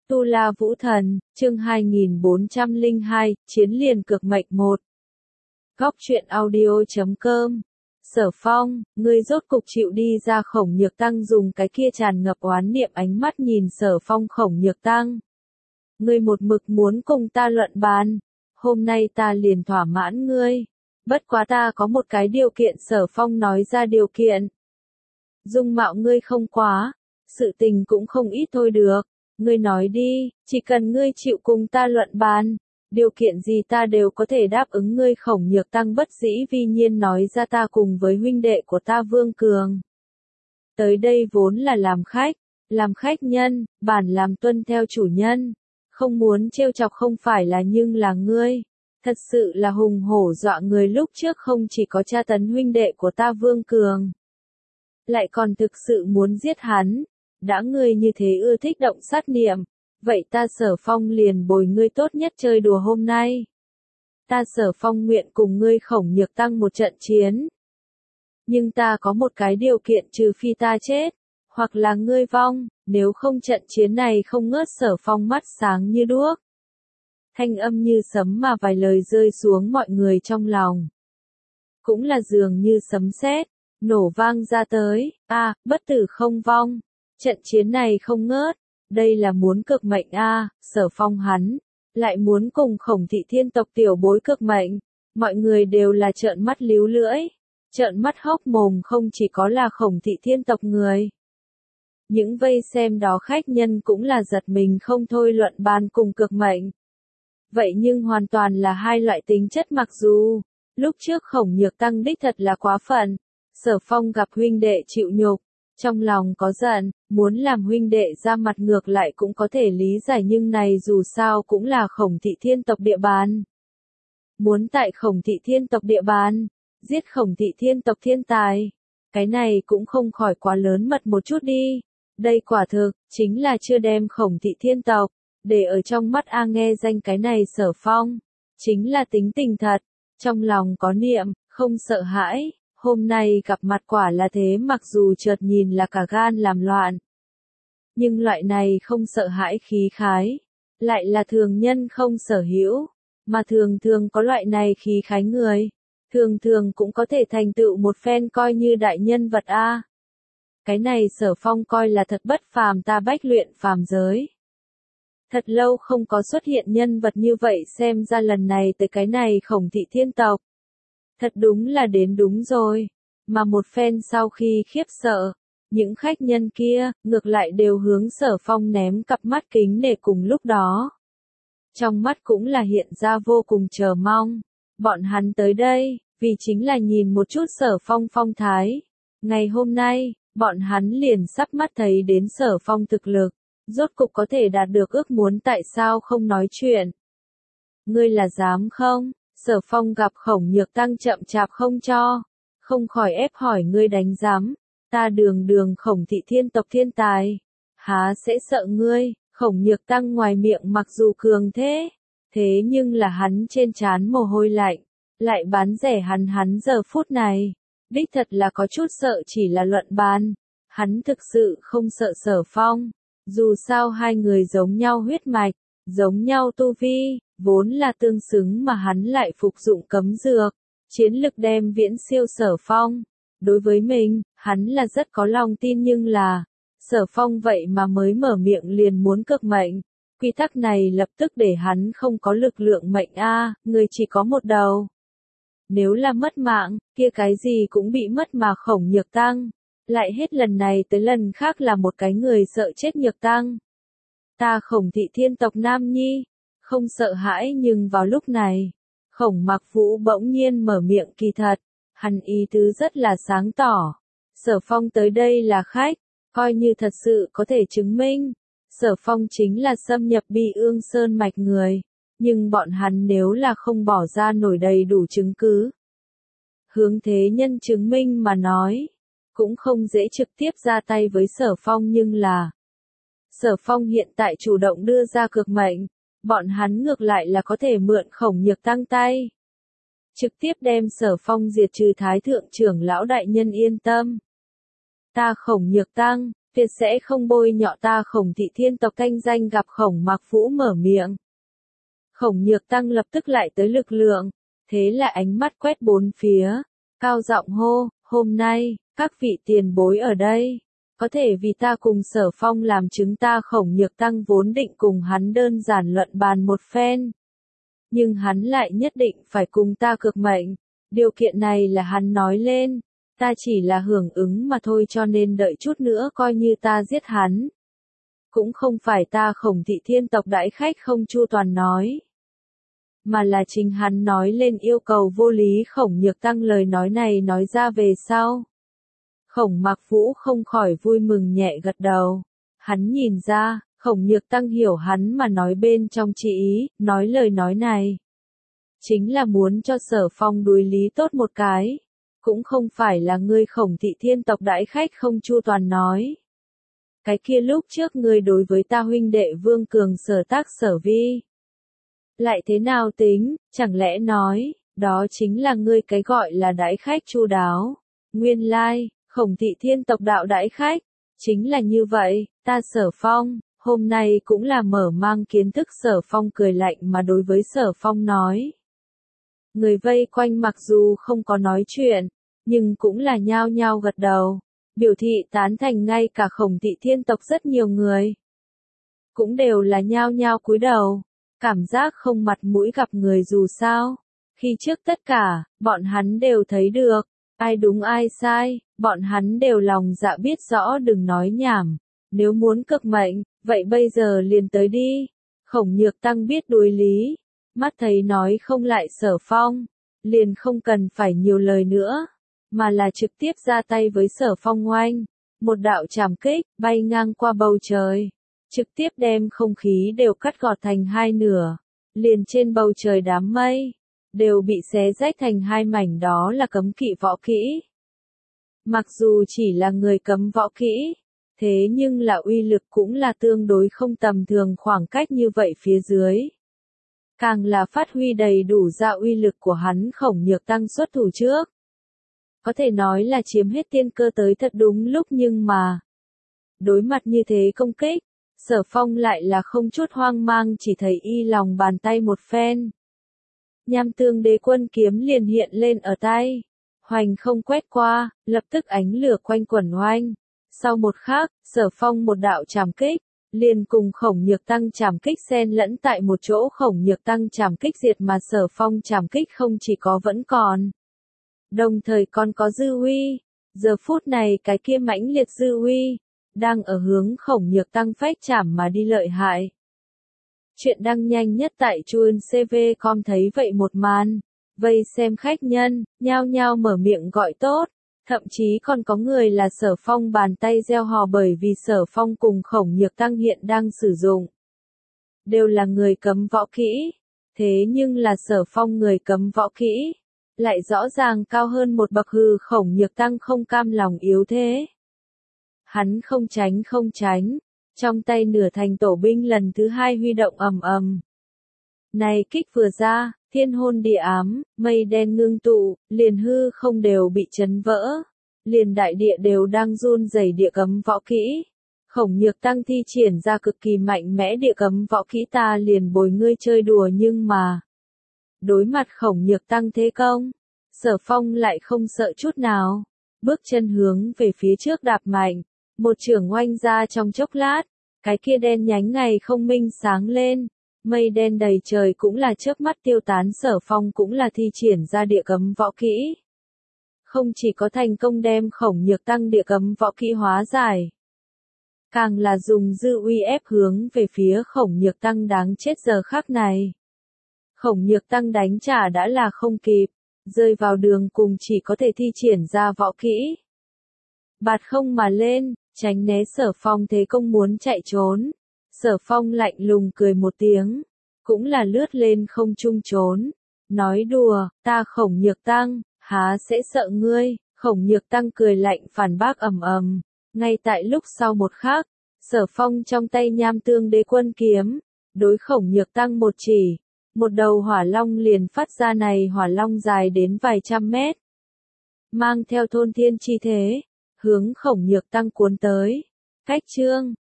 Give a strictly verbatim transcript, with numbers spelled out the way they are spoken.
Tu La Vũ Thần, chương hai nghìn bốn trăm lẻ hai, Chiến liền cực mệnh một. Góc truyện audio chấm com. Sở Phong, ngươi rốt cục chịu đi ra. Khổng Nhược Tăng dùng cái kia tràn ngập oán niệm ánh mắt nhìn Sở Phong. Khổng Nhược Tăng, ngươi một mực muốn cùng ta luận bàn, hôm nay ta liền thỏa mãn ngươi. Bất quá ta có một cái điều kiện. Sở Phong nói ra điều kiện. Dung mạo ngươi không quá, sự tình cũng không ít thôi được. Ngươi nói đi, chỉ cần ngươi chịu cùng ta luận bàn, điều kiện gì ta đều có thể đáp ứng ngươi. Khổng Nhược Tăng bất dĩ vi nhiên nói ra, ta cùng với huynh đệ của ta Vương Cường tới đây vốn là làm khách, làm khách nhân, bản làm tuân theo chủ nhân, không muốn trêu chọc không phải là, nhưng là ngươi, thật sự là hùng hổ dọa người. Lúc trước không chỉ có tra tấn huynh đệ của ta Vương Cường, lại còn thực sự muốn giết hắn. Đã ngươi như thế ưa thích động sát niệm, vậy ta Sở Phong liền bồi ngươi tốt nhất chơi đùa hôm nay. Ta Sở Phong nguyện cùng ngươi Khổng Nhược Tăng một trận chiến. Nhưng ta có một cái điều kiện, trừ phi ta chết, hoặc là ngươi vong, nếu không trận chiến này không ngớt. Sở Phong mắt sáng như đuốc, thanh âm như sấm mà vài lời rơi xuống mọi người trong lòng. Cũng là dường như sấm sét, nổ vang ra tới, a à, bất tử không vong. Trận chiến này không ngớt, đây là muốn cực mệnh a à, Sở Phong hắn, lại muốn cùng Khổng Thị Thiên tộc tiểu bối cực mệnh, mọi người đều là trợn mắt líu lưỡi, trợn mắt hốc mồm. Không chỉ có là Khổng Thị Thiên tộc người, những vây xem đó khách nhân cũng là giật mình không thôi. Luận bàn cùng cực mệnh, vậy nhưng hoàn toàn là hai loại tính chất. Mặc dù lúc trước Khổng Nhược Tăng đích thật là quá phận, Sở Phong gặp huynh đệ chịu nhục, trong lòng có giận, muốn làm huynh đệ ra mặt, ngược lại cũng có thể lý giải, nhưng này dù sao cũng là Khổng Thị Thiên tộc địa bàn. Muốn tại Khổng Thị Thiên tộc địa bàn, giết Khổng Thị Thiên tộc thiên tài, cái này cũng không khỏi quá lớn mật một chút đi. Đây quả thực, chính là chưa đem Khổng Thị Thiên tộc để ở trong mắt a. Nghe danh cái này Sở Phong, chính là tính tình thật, trong lòng có niệm, không sợ hãi. Hôm nay gặp mặt quả là thế, mặc dù chợt nhìn là cả gan làm loạn, nhưng loại này không sợ hãi khí khái, lại là thường nhân không sở hữu, mà thường thường có loại này khí khái người, thường thường cũng có thể thành tựu một phen coi như đại nhân vật a. Cái này Sở Phong coi là thật bất phàm, ta bách luyện phàm giới. Thật lâu không có xuất hiện nhân vật như vậy, xem ra lần này tới cái này Khổng Thị Thiên tộc, thật đúng là đến đúng rồi. Mà một phen sau khi khiếp sợ, những khách nhân kia, ngược lại đều hướng Sở Phong ném cặp mắt kính nể, cùng lúc đó trong mắt cũng là hiện ra vô cùng chờ mong. Bọn hắn tới đây, vì chính là nhìn một chút Sở Phong phong thái. Ngày hôm nay, bọn hắn liền sắp mắt thấy đến Sở Phong thực lực, rốt cục có thể đạt được ước muốn. Tại sao không nói chuyện? Ngươi là dám không? Sở Phong gặp Khổng Nhược Tăng chậm chạp không cho, không khỏi ép hỏi, ngươi đánh giám, ta đường đường Khổng Thị Thiên tộc thiên tài, há sẽ sợ ngươi? Khổng Nhược Tăng ngoài miệng mặc dù cường thế, thế nhưng là hắn trên trán mồ hôi lạnh, lại bán rẻ hắn hắn giờ phút này, đích thật là có chút sợ. Chỉ là luận bàn, hắn thực sự không sợ Sở Phong, dù sao hai người giống nhau huyết mạch, giống nhau tu vi, vốn là tương xứng, mà hắn lại phục dụng cấm dược, chiến lực đem viễn siêu Sở Phong. Đối với mình, hắn là rất có lòng tin, nhưng là Sở Phong vậy mà mới mở miệng liền muốn cực mệnh, quy tắc này lập tức để hắn không có lực lượng mệnh a. À, người chỉ có một đầu, nếu là mất mạng, kia cái gì cũng bị mất. Mà Khổng Nhược Tăng lại hết lần này tới lần khác là một cái người sợ chết. Nhược Tăng, ta Khổng Thị Thiên tộc nam nhi, không sợ hãi. Nhưng vào lúc này, Khổng Mặc Vũ bỗng nhiên mở miệng, kỳ thật, hắn ý tứ rất là sáng tỏ. Sở Phong tới đây là khách, coi như thật sự có thể chứng minh Sở Phong chính là xâm nhập Bi Ương Sơn mạch người, nhưng bọn hắn nếu là không bỏ ra nổi đầy đủ chứng cứ, hướng thế nhân chứng minh mà nói, cũng không dễ trực tiếp ra tay với Sở Phong. Nhưng là Sở Phong hiện tại chủ động đưa ra cược mệnh, bọn hắn ngược lại là có thể mượn Khổng Nhược Tăng tay, trực tiếp đem Sở Phong diệt trừ. Thái thượng trưởng lão đại nhân yên tâm, ta Khổng Nhược Tăng, Việc sẽ không bôi nhọ ta Khổng thị thiên tộc thanh danh gặp Khổng Mạc Vũ mở miệng. Khổng Nhược Tăng lập tức lại tới lực lượng, thế là ánh mắt quét bốn phía, cao giọng hô, hôm nay, các vị tiền bối ở đây, có thể vì ta cùng Sở Phong làm chứng ta Khổng Nhược Tăng vốn định cùng hắn đơn giản luận bàn một phen. Nhưng hắn lại nhất định phải cùng ta cược mệnh, điều kiện này là hắn nói lên, ta chỉ là hưởng ứng mà thôi cho nên đợi chút nữa coi như ta giết hắn. Cũng không phải ta Khổng thị thiên tộc đãi khách không chu toàn nói, mà là chính hắn nói lên yêu cầu vô lý. Khổng Nhược Tăng lời nói này nói ra về sau. Khổng Mạc Vũ không khỏi vui mừng nhẹ gật đầu. Hắn nhìn ra, Khổng Nhược Tăng hiểu hắn mà nói bên trong chỉ ý, nói lời nói này. Chính là muốn cho Sở Phong đối lý tốt một cái. Cũng không phải là ngươi Khổng thị thiên tộc đãi khách không chu toàn nói. Cái kia lúc trước ngươi đối với ta huynh đệ Vương Cường sở tác sở vi. Lại thế nào tính, chẳng lẽ nói, đó chính là ngươi cái gọi là đãi khách chu đáo. Nguyên lai, Khổng thị thiên tộc đạo đãi khách, chính là như vậy, ta Sở Phong, hôm nay cũng là mở mang kiến thức. Sở Phong cười lạnh mà đối với Sở Phong nói. Người vây quanh mặc dù không có nói chuyện, nhưng cũng là nhao nhao gật đầu, biểu thị tán thành. Ngay cả Khổng thị thiên tộc rất nhiều người, cũng đều là nhao nhao cúi đầu. Cảm giác không mặt mũi gặp người dù sao. Khi trước tất cả, bọn hắn đều thấy được, ai đúng ai sai, bọn hắn đều lòng dạ biết rõ. Đừng nói nhảm, nếu muốn cực mệnh, vậy bây giờ liền tới đi. Khổng Nhược Tăng biết đối lý, mắt thấy nói không lại Sở Phong, liền không cần phải nhiều lời nữa, mà là trực tiếp ra tay với Sở Phong oanh. Một đạo trảm kích, bay ngang qua bầu trời. Trực tiếp đem không khí đều cắt gọt thành hai nửa, liền trên bầu trời đám mây, đều bị xé rách thành hai mảnh. Đó là cấm kỵ võ kỹ. Mặc dù chỉ là người cấm võ kỹ, thế nhưng là uy lực cũng là tương đối không tầm thường. Khoảng cách như vậy phía dưới, càng là phát huy đầy đủ ra uy lực của hắn. Khổng Nhược Tăng xuất thủ trước, có thể nói là chiếm hết tiên cơ tới thật đúng lúc, nhưng mà đối mặt như thế công kích, Sở Phong lại là không chút hoang mang, chỉ thấy y lòng bàn tay một phen. Nham Tương Đế Quân kiếm liền hiện lên ở tay, hoành không quét qua, lập tức ánh lửa quanh quẩn oanh. Sau một khắc, Sở Phong một đạo trảm kích, liền cùng Khổng Nhược Tăng trảm kích xen lẫn tại một chỗ. Khổng Nhược Tăng trảm kích diệt mà Sở Phong trảm kích không chỉ có vẫn còn, đồng thời còn có dư uy. Giờ phút này cái kia mãnh liệt dư uy đang ở hướng Khổng Nhược Tăng phách chảm mà đi lợi hại. Chuyện đăng nhanh nhất tại chuan xê vê chấm com. Thấy vậy một màn, vây xem khách nhân nhao nhao mở miệng gọi tốt, thậm chí còn có người là Sở Phong bàn tay gieo hò, bởi vì Sở Phong cùng Khổng Nhược Tăng hiện đang sử dụng đều là người cấm võ kỹ, thế nhưng là Sở Phong người cấm võ kỹ lại rõ ràng cao hơn một bậc. Hừ, Khổng Nhược Tăng không cam lòng yếu thế. Hắn không tránh không tránh, trong tay nửa thành tổ binh lần thứ hai huy động ầm ầm. Này kích vừa ra, thiên hôn địa ám, mây đen ngưng tụ, liền hư không đều bị chấn vỡ, liền đại địa đều đang run rẩy. Địa cấm võ kỹ, Khổng Nhược Tăng thi triển ra cực kỳ mạnh mẽ địa cấm võ kỹ, ta liền bồi ngươi chơi đùa. Nhưng mà đối mặt Khổng Nhược Tăng thế công, Sở Phong lại không sợ chút nào, bước chân hướng về phía trước đạp mạnh. Một chưởng oanh ra trong chốc lát, cái kia đen nhánh ngày không minh sáng lên, mây đen đầy trời cũng là chớp mắt tiêu tán. Sở Phong cũng là thi triển ra địa cấm võ kỹ, không chỉ có thành công đem Khổng Nhược Tăng địa cấm võ kỹ hóa giải, càng là dùng dư uy ép hướng về phía Khổng Nhược Tăng. Đáng chết, giờ khắc này Khổng Nhược Tăng đánh trả đã là không kịp, rơi vào đường cùng chỉ có thể thi triển ra võ kỹ bạt không mà lên, tránh né Sở Phong thế công muốn chạy trốn. Sở Phong lạnh lùng cười một tiếng, cũng là lướt lên không trung trốn. Nói đùa, ta Khổng Nhược Tăng, há sẽ sợ ngươi? Khổng Nhược Tăng cười lạnh phản bác ầm ầm. Ngay tại lúc sau một khắc, Sở Phong trong tay Nham Tương Đế Quân kiếm, đối Khổng Nhược Tăng một chỉ, một đầu hỏa long liền phát ra. Này hỏa long dài đến vài trăm mét, mang theo thôn thiên chi thế, hướng Khổng Nhược Tăng cuốn tới. Cách chương